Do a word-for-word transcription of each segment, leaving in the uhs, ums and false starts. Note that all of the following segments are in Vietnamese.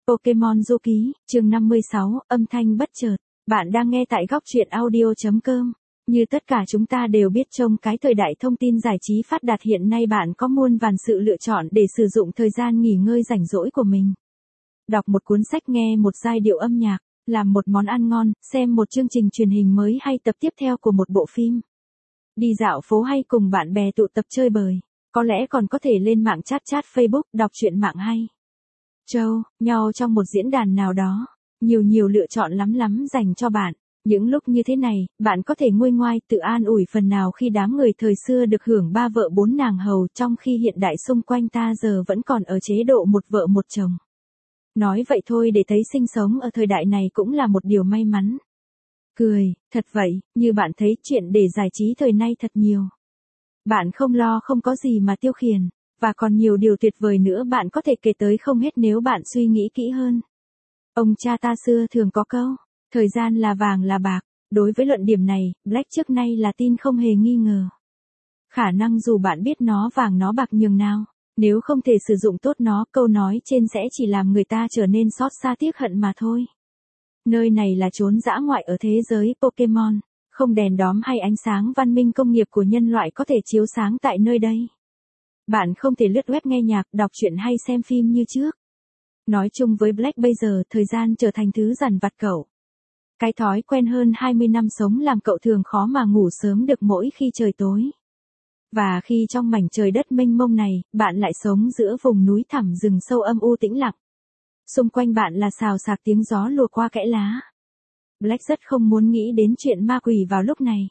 Pokemon Du Ký, chương năm mươi sáu, âm thanh bất chợt. Bạn đang nghe tại góc truyện audio chấm com. Như tất cả chúng ta đều biết trong cái thời đại thông tin giải trí phát đạt hiện nay bạn có muôn vàn sự lựa chọn để sử dụng thời gian nghỉ ngơi rảnh rỗi của mình. Đọc một cuốn sách, nghe một giai điệu âm nhạc, làm một món ăn ngon, xem một chương trình truyền hình mới hay tập tiếp theo của một bộ phim. Đi dạo phố hay cùng bạn bè tụ tập chơi bời. Có lẽ còn có thể lên mạng chat chat Facebook, đọc truyện mạng hay. Châu, nhau trong một diễn đàn nào đó. Nhiều nhiều lựa chọn lắm lắm dành cho bạn. Những lúc như thế này, bạn có thể nguôi ngoai tự an ủi phần nào khi đám người thời xưa được hưởng ba vợ bốn nàng hầu, trong khi hiện đại xung quanh ta giờ vẫn còn ở chế độ một vợ một chồng. Nói vậy thôi để thấy sinh sống ở thời đại này cũng là một điều may mắn. Cười, thật vậy, như bạn thấy chuyện để giải trí thời nay thật nhiều. Bạn không lo không có gì mà tiêu khiển, và còn nhiều điều tuyệt vời nữa bạn có thể kể tới không hết nếu bạn suy nghĩ kỹ hơn. Ông cha ta xưa thường có câu, thời gian là vàng là bạc. Đối với luận điểm này, Black trước nay là tin không hề nghi ngờ. Khả năng dù bạn biết nó vàng nó bạc nhường nào, nếu không thể sử dụng tốt nó, câu nói trên sẽ chỉ làm người ta trở nên xót xa tiếc hận mà thôi. Nơi này là chốn dã ngoại ở thế giới Pokemon. Không đèn đóm hay ánh sáng văn minh công nghiệp của nhân loại có thể chiếu sáng tại nơi đây. Bạn không thể lướt web nghe nhạc, đọc truyện hay xem phim như trước. Nói chung với Black bây giờ, thời gian trở thành thứ dằn vặt cậu. Cái thói quen hơn hai mươi năm sống làm cậu thường khó mà ngủ sớm được mỗi khi trời tối. Và khi trong mảnh trời đất mênh mông này, bạn lại sống giữa vùng núi thẳm rừng sâu âm u tĩnh lặng. Xung quanh bạn là xào xạc tiếng gió lùa qua kẽ lá. Black rất không muốn nghĩ đến chuyện ma quỷ vào lúc này.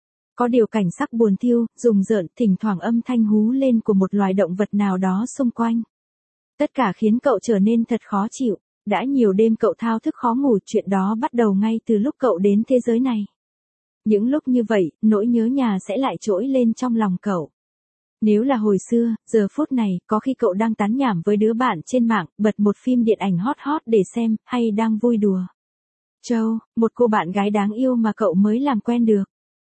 Có điều cảnh sắc buồn thiu, rùng rợn, thỉnh thoảng âm thanh hú lên của một loài động vật nào đó xung quanh. Tất cả khiến cậu trở nên thật khó chịu. Đã nhiều đêm cậu thao thức khó ngủ, chuyện đó bắt đầu ngay từ lúc cậu đến thế giới này. Những lúc như vậy, nỗi nhớ nhà sẽ lại trỗi lên trong lòng cậu. Nếu là hồi xưa, giờ phút này, có khi cậu đang tán nhảm với đứa bạn trên mạng, bật một phim điện ảnh hot hot để xem, hay đang vui đùa. Châu, một cô bạn gái đáng yêu mà cậu mới làm quen được.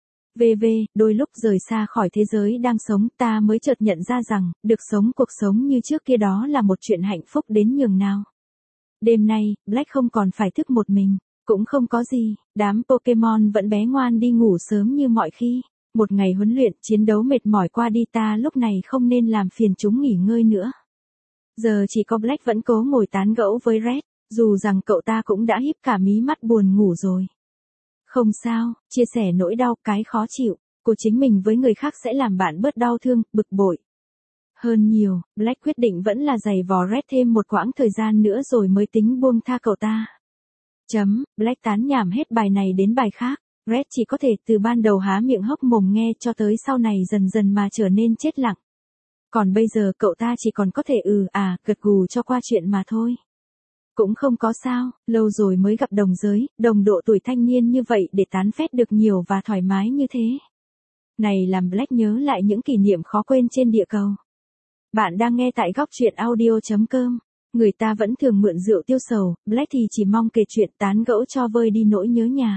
vê vê, đôi lúc rời xa khỏi thế giới đang sống, ta mới chợt nhận ra rằng, được sống cuộc sống như trước kia đó là một chuyện hạnh phúc đến nhường nào. Đêm nay, Black không còn phải thức một mình, cũng không có gì, đám Pokemon vẫn bé ngoan đi ngủ sớm như mọi khi. Một ngày huấn luyện, chiến đấu mệt mỏi qua đi, ta lúc này không nên làm phiền chúng nghỉ ngơi nữa. Giờ chỉ có Black vẫn cố ngồi tán gẫu với Red, dù rằng cậu ta cũng đã híp cả mí mắt buồn ngủ rồi. Không sao, chia sẻ nỗi đau, cái khó chịu của chính mình với người khác sẽ làm bạn bớt đau thương, bực bội. Hơn nhiều, Black quyết định vẫn là giày vò Red thêm một quãng thời gian nữa rồi mới tính buông tha cậu ta. Chấm, Black tán nhảm hết bài này đến bài khác. Red chỉ có thể từ ban đầu há miệng hốc mồm nghe cho tới sau này dần dần mà trở nên chết lặng. Còn bây giờ cậu ta chỉ còn có thể ừ à, gật gù cho qua chuyện mà thôi. Cũng không có sao, lâu rồi mới gặp đồng giới, đồng độ tuổi thanh niên như vậy để tán phét được nhiều và thoải mái như thế. Này làm Black nhớ lại những kỷ niệm khó quên trên địa cầu. Bạn đang nghe tại góc truyện audio chấm com. Người ta vẫn thường mượn rượu tiêu sầu, Black thì chỉ mong kể chuyện tán gẫu cho vơi đi nỗi nhớ nhà.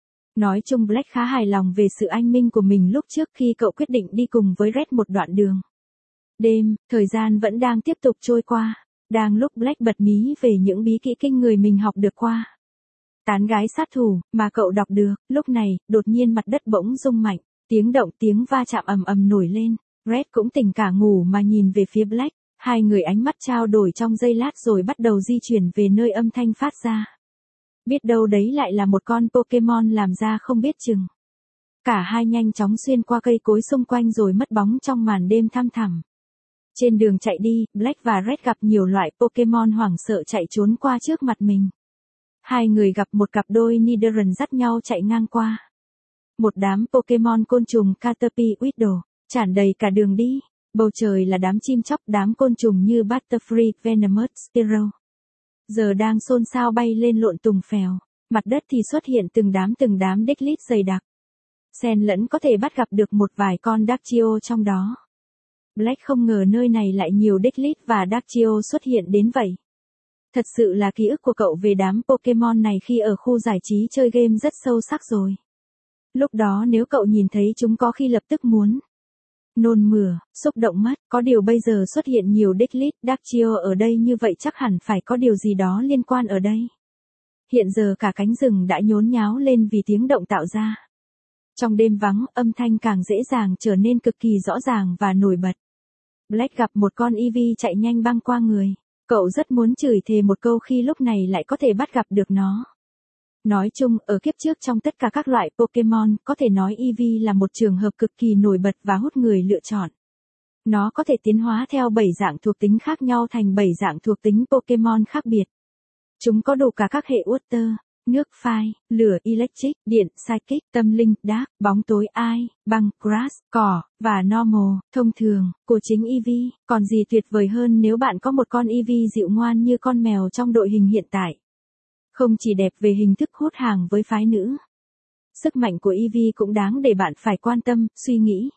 Nói chung Black khá hài lòng về sự anh minh của mình lúc trước khi cậu quyết định đi cùng với Red một đoạn đường. Đêm, thời gian vẫn đang tiếp tục trôi qua. Đang lúc Black bật mí về những bí kỹ kinh người mình học được qua tán gái sát thủ mà cậu đọc được, lúc này, đột nhiên mặt đất bỗng rung mạnh, tiếng động tiếng va chạm ầm ầm nổi lên. Red cũng tỉnh cả ngủ mà nhìn về phía Black, hai người ánh mắt trao đổi trong giây lát rồi bắt đầu di chuyển về nơi âm thanh phát ra. Biết đâu đấy lại là một con Pokemon làm ra không biết chừng. Cả hai nhanh chóng xuyên qua cây cối xung quanh rồi mất bóng trong màn đêm thăm thẳm. Trên đường chạy đi, Black và Red gặp nhiều loại Pokemon hoảng sợ chạy trốn qua trước mặt mình. Hai người gặp một cặp đôi Nidoran dắt nhau chạy ngang qua. Một đám Pokemon côn trùng Caterpie Weedle tràn đầy cả đường đi. Bầu trời là đám chim chóc, đám côn trùng như Butterfree, Venomous, Sparrow. Giờ đang xôn xao bay lên lộn tùng phèo. Mặt đất thì xuất hiện từng đám từng đám Diglett dày đặc. Xen lẫn có thể bắt gặp được một vài con Dactyl trong đó. Black không ngờ nơi này lại nhiều Diglett và Dactyl xuất hiện đến vậy. Thật sự là ký ức của cậu về đám Pokemon này khi ở khu giải trí chơi game rất sâu sắc rồi. Lúc đó nếu cậu nhìn thấy chúng có khi lập tức muốn nôn mửa, xúc động mất, có điều bây giờ xuất hiện nhiều Diglett Darkchill ở đây như vậy chắc hẳn phải có điều gì đó liên quan ở đây. Hiện giờ cả cánh rừng đã nhốn nháo lên vì tiếng động tạo ra. Trong đêm vắng, âm thanh càng dễ dàng trở nên cực kỳ rõ ràng và nổi bật. Black gặp một con Eevee chạy nhanh băng qua người. Cậu rất muốn chửi thề một câu khi lúc này lại có thể bắt gặp được nó. Nói chung, ở kiếp trước trong tất cả các loại Pokemon, có thể nói Eevee là một trường hợp cực kỳ nổi bật và hút người lựa chọn. Nó có thể tiến hóa theo bảy dạng thuộc tính khác nhau thành bảy dạng thuộc tính Pokemon khác biệt. Chúng có đủ cả các hệ Water, nước, Fire, lửa, Electric, điện, Psychic, tâm linh, Dark, bóng tối, Ice, băng, Grass, cỏ, và Normal, thông thường, của chính Eevee. Còn gì tuyệt vời hơn nếu bạn có một con Eevee dịu ngoan như con mèo trong đội hình hiện tại. Không chỉ đẹp về hình thức hút hàng với phái nữ. Sức mạnh của Eevee cũng đáng để bạn phải quan tâm, suy nghĩ.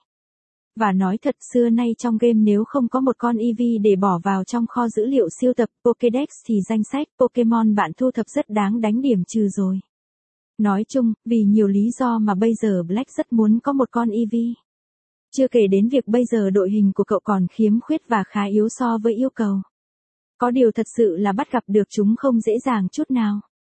Và nói thật, xưa nay trong game nếu không có một con Eevee để bỏ vào trong kho dữ liệu siêu tập Pokédex thì danh sách Pokemon bạn thu thập rất đáng đánh điểm trừ rồi. Nói chung, vì nhiều lý do mà bây giờ Black rất muốn có một con Eevee. Chưa kể đến việc bây giờ đội hình của cậu còn khiếm khuyết và khá yếu so với yêu cầu. Có điều thật sự là bắt gặp được chúng không dễ dàng chút nào.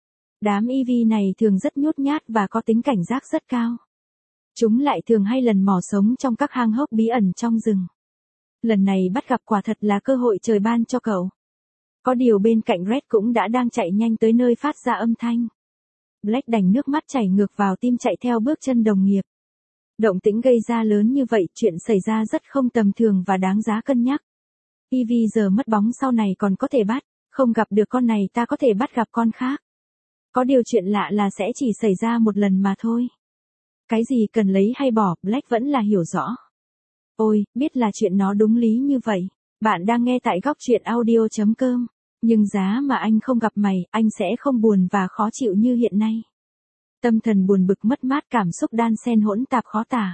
Đám Eevee này thường rất nhút nhát và có tính cảnh giác rất cao. Chúng lại thường hay lần mò sống trong các hang hốc bí ẩn trong rừng. Lần này bắt gặp quả thật là cơ hội trời ban cho cậu. Có điều bên cạnh Red cũng đã đang chạy nhanh tới nơi phát ra âm thanh. Black đành nước mắt chảy ngược vào tim chạy theo bước chân đồng nghiệp. Động tĩnh gây ra lớn như vậy, chuyện xảy ra rất không tầm thường và đáng giá cân nhắc. Eevee giờ mất bóng sau này còn có thể bắt, không gặp được con này ta có thể bắt gặp con khác. Có điều chuyện lạ là sẽ chỉ xảy ra một lần mà thôi. Cái gì cần lấy hay bỏ, Black vẫn là hiểu rõ. Ôi, biết là chuyện nó đúng lý như vậy. Bạn đang nghe tại góc truyện audio chấm com. Nhưng giá mà anh không gặp mày, anh sẽ không buồn và khó chịu như hiện nay. Tâm thần buồn bực mất mát, cảm xúc đan xen hỗn tạp khó tả.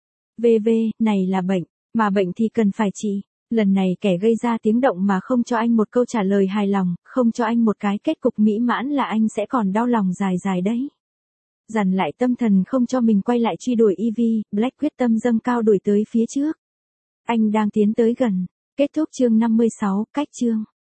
vê vê, này là bệnh, mà bệnh thì cần phải trị. Lần này kẻ gây ra tiếng động mà không cho anh một câu trả lời hài lòng, không cho anh một cái kết cục mỹ mãn là anh sẽ còn đau lòng dài dài đấy. Dằn lại tâm thần không cho mình quay lại truy đuổi Eevee, Black quyết tâm dâng cao đuổi tới phía trước. Anh đang tiến tới gần. Kết thúc chương năm mươi sáu, cách chương.